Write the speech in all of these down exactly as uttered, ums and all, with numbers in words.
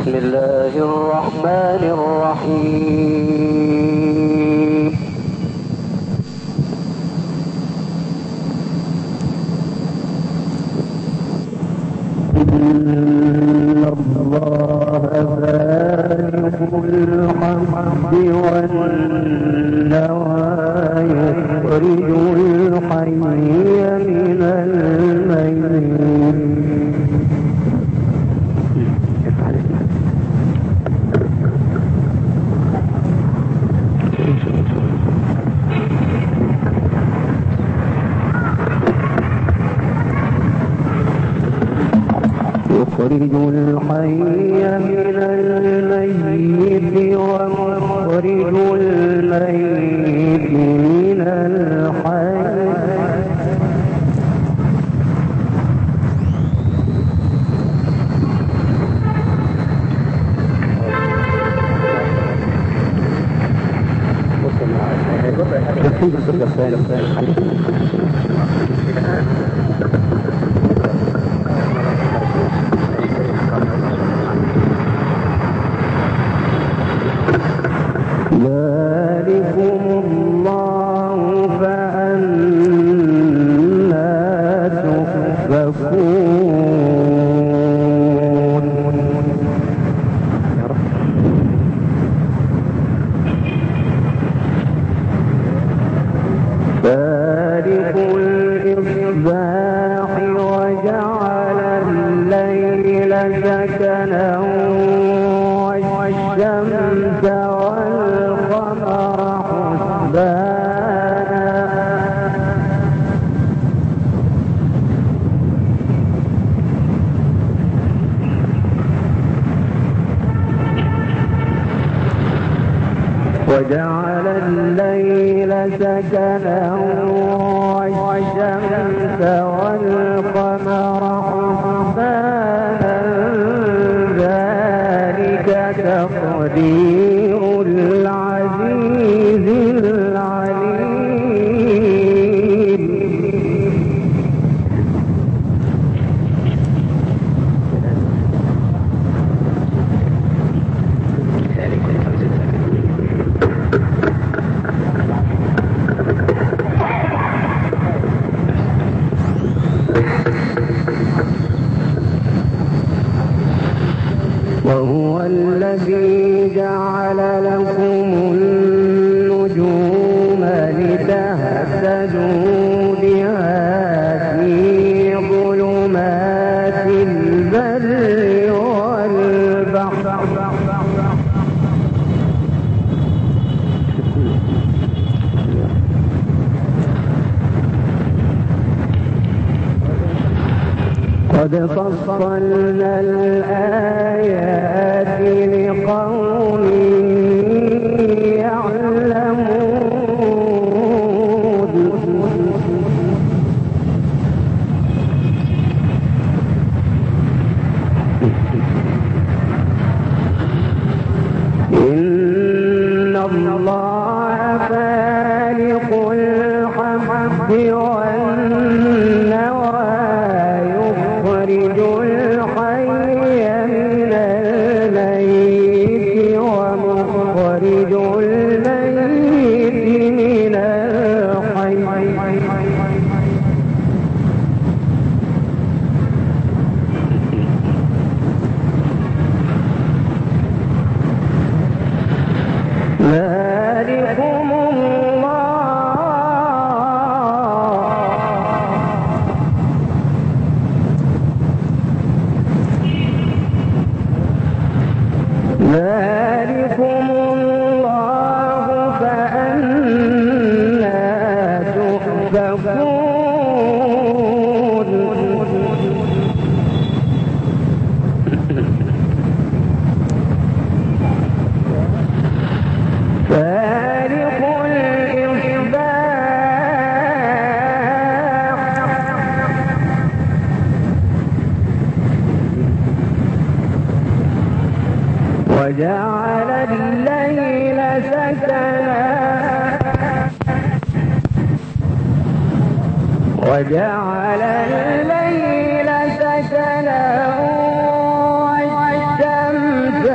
بسم الله الرحمن الرحيم. إن الله فالق الحب والنوى يخرج الحي من الميت. يخرج الحي من الميت ومخرج الميت من الحي. ذلكم الله فأنى تؤفكون. فالق الإصباح وجعل الليل سكنا والشمس والقمر حسبانا. وجعل الليل سكنا والشمس والقمر حسبانا. ذلك تقدير العزيز العليم. وهو الذي جعل لكم النجوم لتهتدوا بها في ظلمات البر والبحر. قد فصلنا الآيات لقوم يعلمون. إن الله فالق الحب والنوى يخرج الحي من الميت ومخرج الميت من الحي. ذلكم ذلكم الله فأنى تؤفكون. فالق الإصباح وجعل الليل سكنا وجعل الليل سكنا والشمس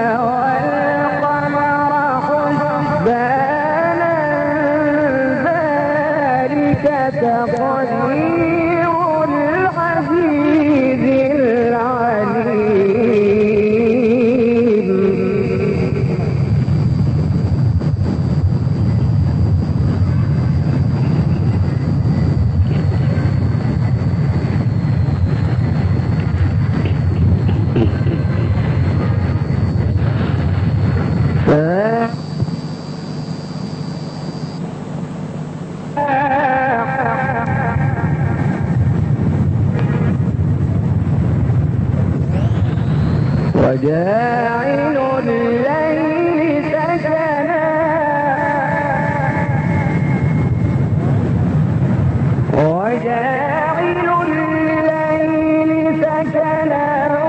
تقدير العزيز العليم. وجاعل الليل سكنا وجاعل الليل سكنا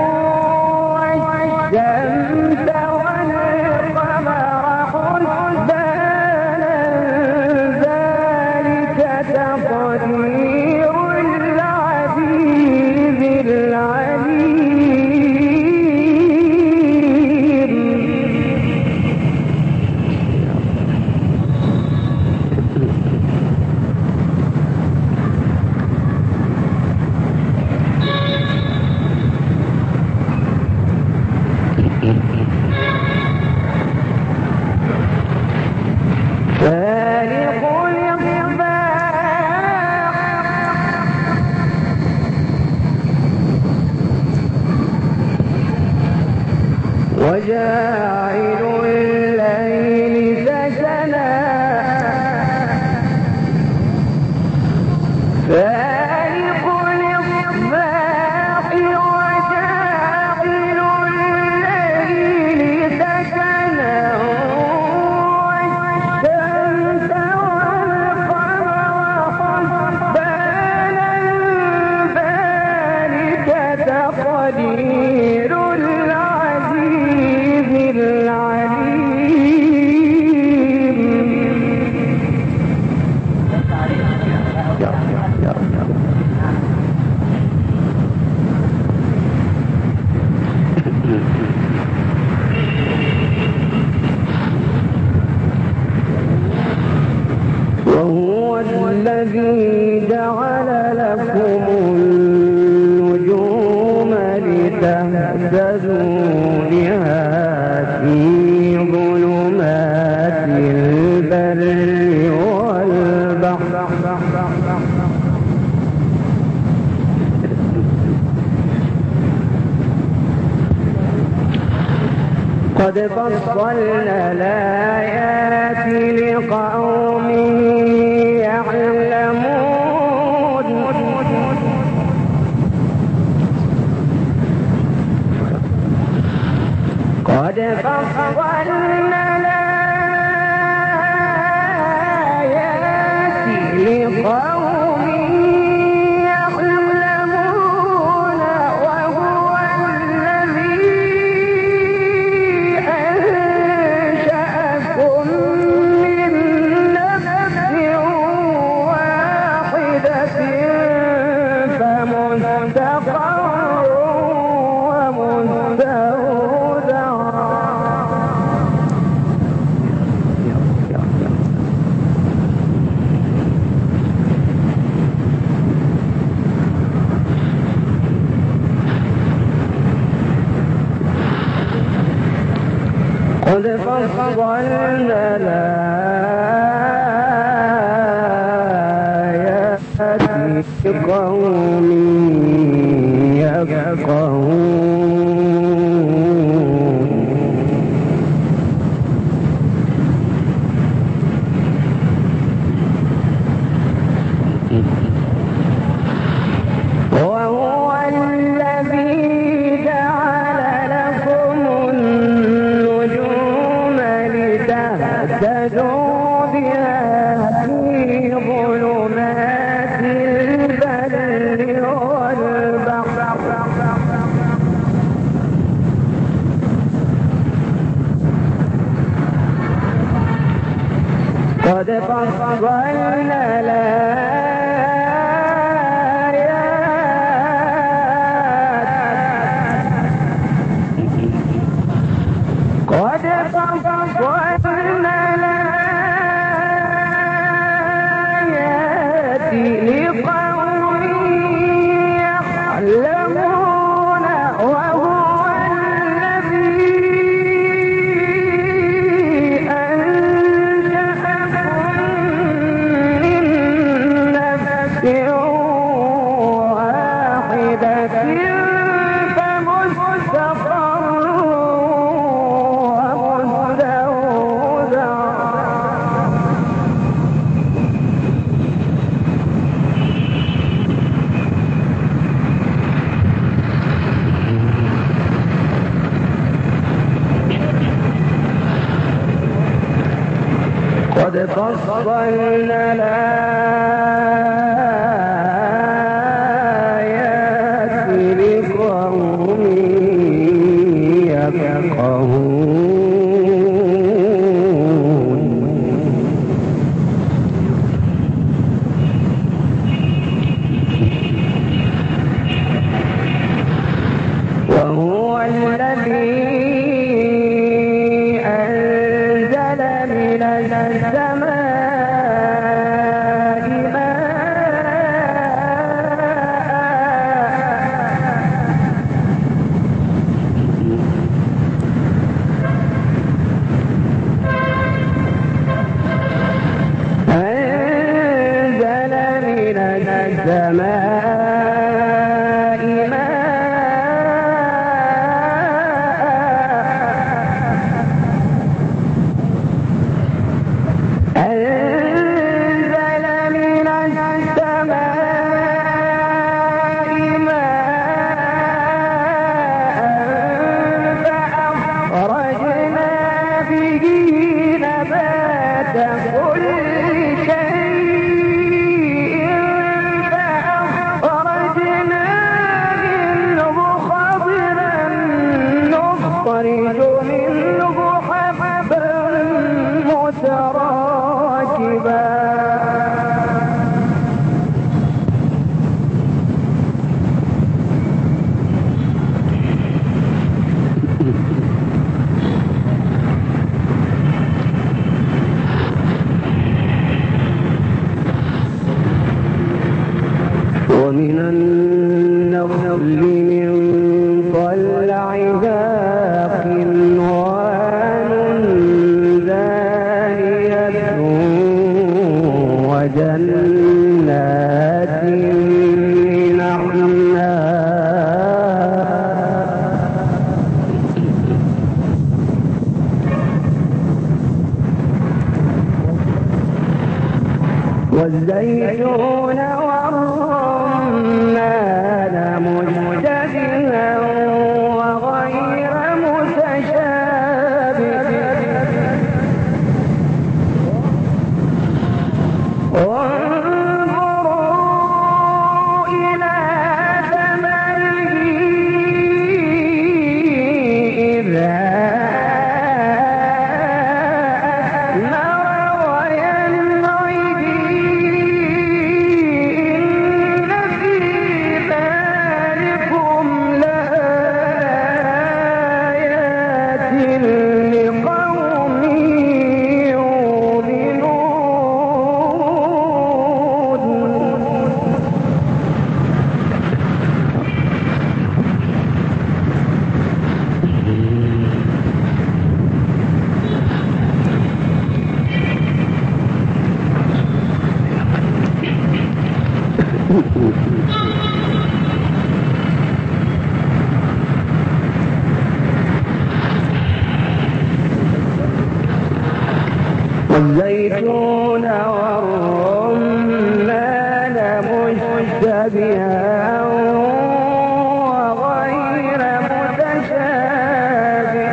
والشمس والقمر حسبانا ذلك تقدير العزيز العليم. فالق الإصباح وجاعل الليل سكنا فالق الإصباح وجاعل الليل سكنا والشمس والقمر حسبانا ذلك تقدير العزيز العليم. وهو الذي جعل لكم النجوم لتهتدوا بها في ظلمات البر والبحر قد فصلنا الآيات لقوم يعلمون. قد فصلنا الآيات لقوم يعلمون. وهو الذي أنشأكم من نفس واحدة فمستقر ومستودع. قد فصلنا الآيات لقوم يفقهون. وهو الذي جعل لكم النجوم لتهتدوا بها في ظلمات البر والبحر قد فصلنا الآيات قد فصلنا الآيات لقوم فصلنا الآيات لقوم يفقهون وهو الذي أنزل من السماء أنزل من السماء أنزل من السماء ماء فأخرجنا به نبات كل شيء فأخرجنا منه خضرا نخرج منه حبا متراكبا ومن النخل من طلعها قنوان دانية وجنات من أعناب والزيتون والرمان مشتبها وغير متشابه وانظروا إلى ثمره إذا أثمر وينعي إن في ذلكم لآيات لقوم يؤمنون والزيتون والرمان مشتبها وغير متشابه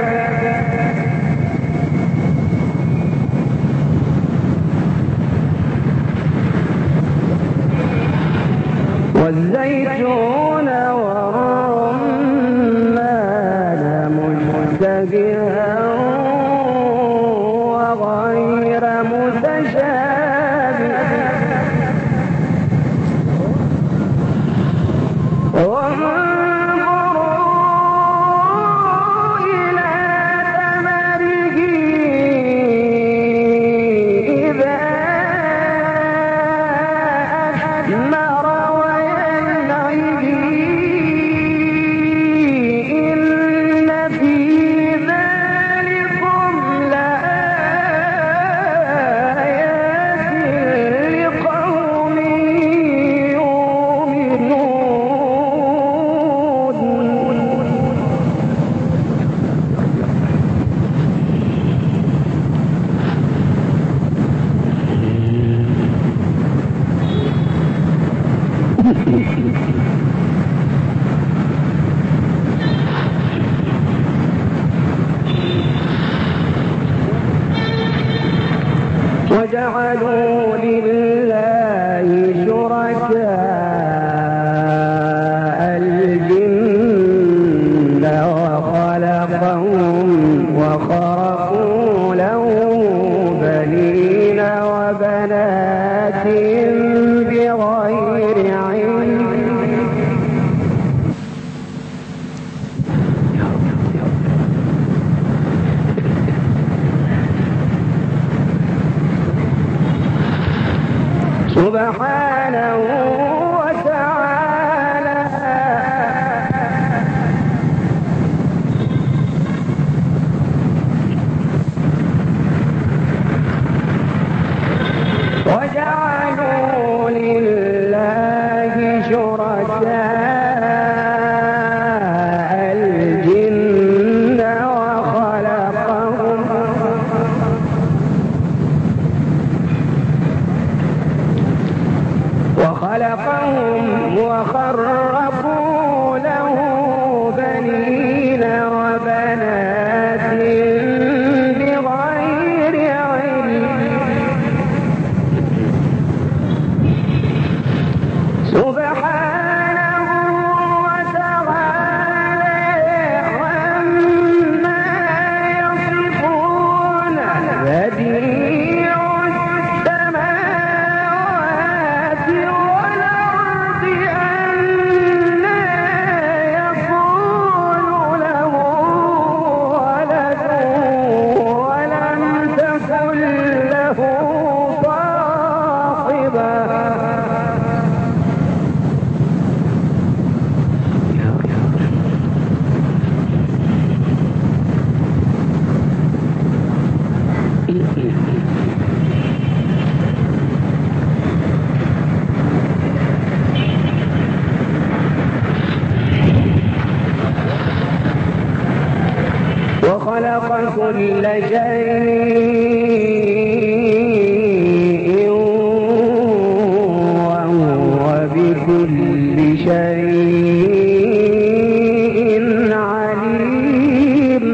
والزيتون والرمان مشتبها وغير متشابه وانظروا إلى ثمره إذا أثمر وينعي إن في ذلكم لآيات لقوم يؤمنون وجعلوا لله شركاء الجن وخلقهم وخرقوا له بنين وبنات بغير علم سبحانه وتعالى وجعلوا لله شركاء الجن وخلقهم وخلقهم وخرقوا له بنين وبنات بغير علم سبحانه وتعالى عما يصفون بديع السماوات والأرض أنى يكون له ولد ولم تكن له صاحبة وخلق كل شيء وهو بكل شيء عليم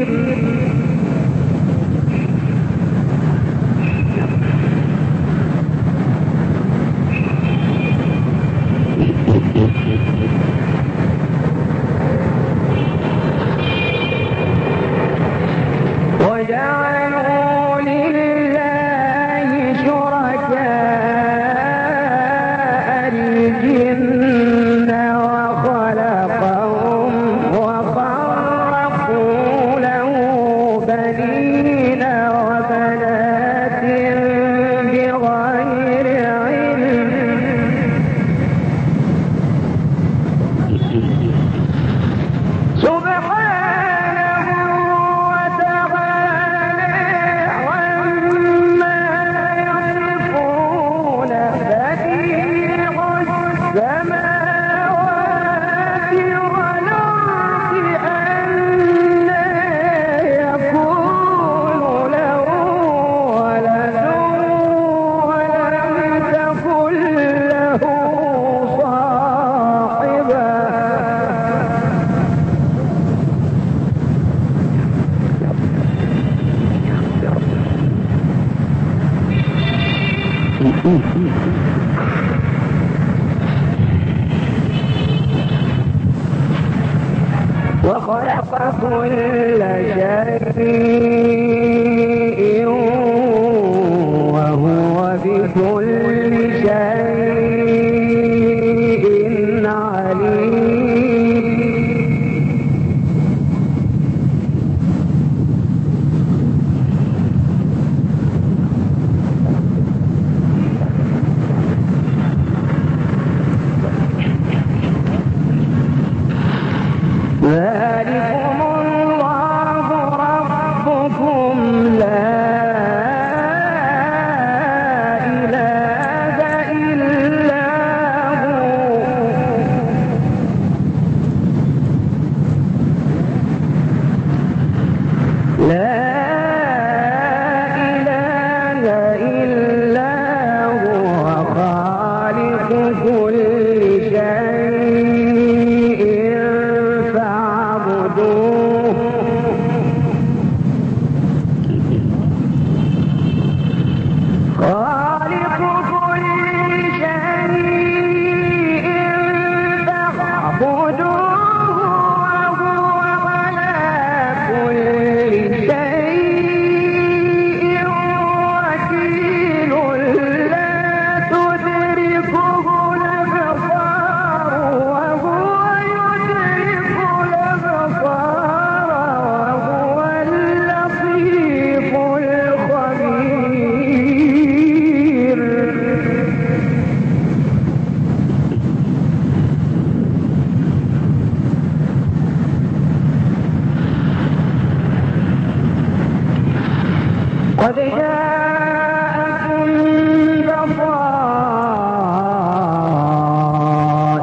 وجعلوا لله شركاء الجن وخلقهم وخرقوا له بنين وبنات بغير علم سبحانه وتعالى عما يصفون بديع السماوات والأرض أنى يكون له ولد ولم تكن له صاحبة وخلق كل شيء وهو بكل شيء عليم ذلكم الله ربكم لا إله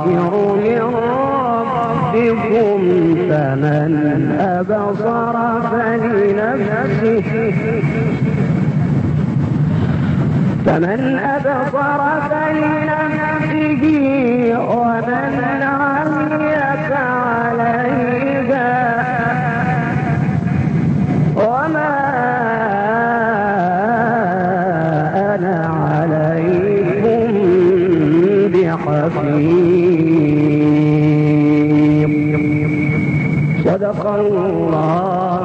الظاهر من ربكم فمن أبصر فلنفسه فمن أبصر فلنفسه ومن عمي فعليها وما أنا عليكم بحفيظ. صدق الله